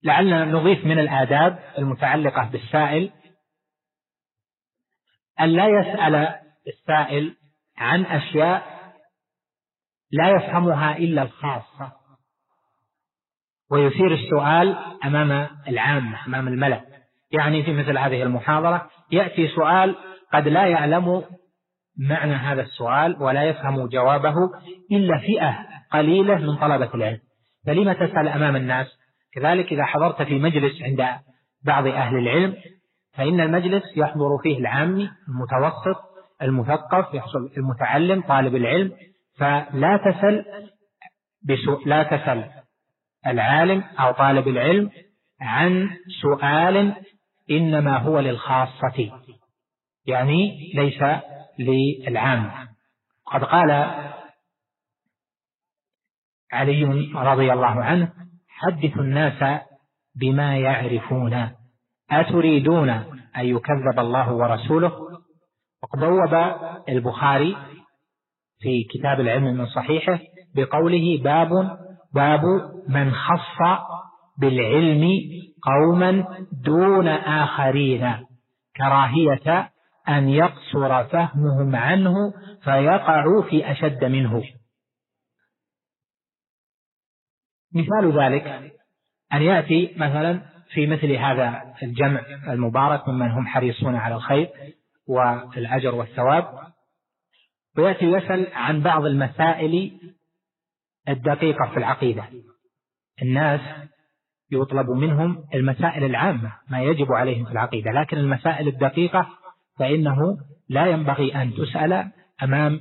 لعلنا نضيف من الآداب المتعلقة بالسائل أن لا يسأل السائل عن أشياء لا يفهمها إلا الخاصة، ويثير السؤال أمام العامة أمام الملأ. يعني في مثل هذه المحاضرة يأتي سؤال قد لا يعلم معنى هذا السؤال ولا يفهم جوابه إلا فئة قليلة من طلبة العلم، فلما تسأل أمام الناس؟ كذلك إذا حضرت في مجلس عند بعض أهل العلم فإن المجلس يحضر فيه العامي المتوسط المثقف، يحصل المتعلم طالب العلم، فلا تسأل العالم أو طالب العلم عن سؤال إنما هو للخاصة، يعني ليس للعام. قد قال علي رضي الله عنه: حدثوا الناس بما يعرفون أتريدون أن يكذب الله ورسوله. وقد بوب البخاري في كتاب العلم من صحيحه بقوله: باب من خص بالعلم قوما دون آخرين كراهية أن يقصر فهمهم عنه فيقعوا في أشد منه. مثال ذلك أن يأتي مثلا في مثل هذا الجمع المبارك ممن هم حريصون على الخير والأجر والثواب، ويأتي يسأل عن بعض المسائل الدقيقة في العقيدة. الناس يطلب منهم المسائل العامة ما يجب عليهم في العقيدة، لكن المسائل الدقيقة فإنه لا ينبغي أن تسأل أمام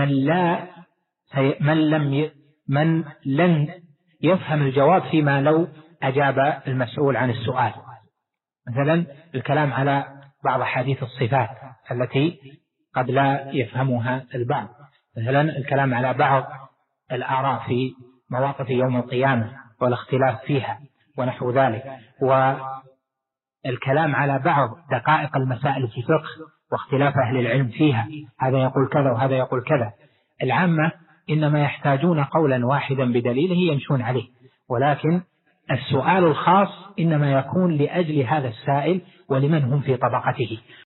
من لن يفهم الجواب فيما لو أجاب المسؤول عن السؤال. مثلا الكلام على بعض حديث الصفات التي قد لا يفهمها البعض، مثلا الكلام على بعض الآراء في مواقف يوم القيامة والاختلاف فيها ونحو ذلك، والكلام على بعض دقائق المسائل في الفقه واختلاف أهل العلم فيها، هذا يقول كذا وهذا يقول كذا. العامة إنما يحتاجون قولا واحدا بدليله يمشون عليه، ولكن السؤال الخاص إنما يكون لأجل هذا السائل ولمن هم في طبقته.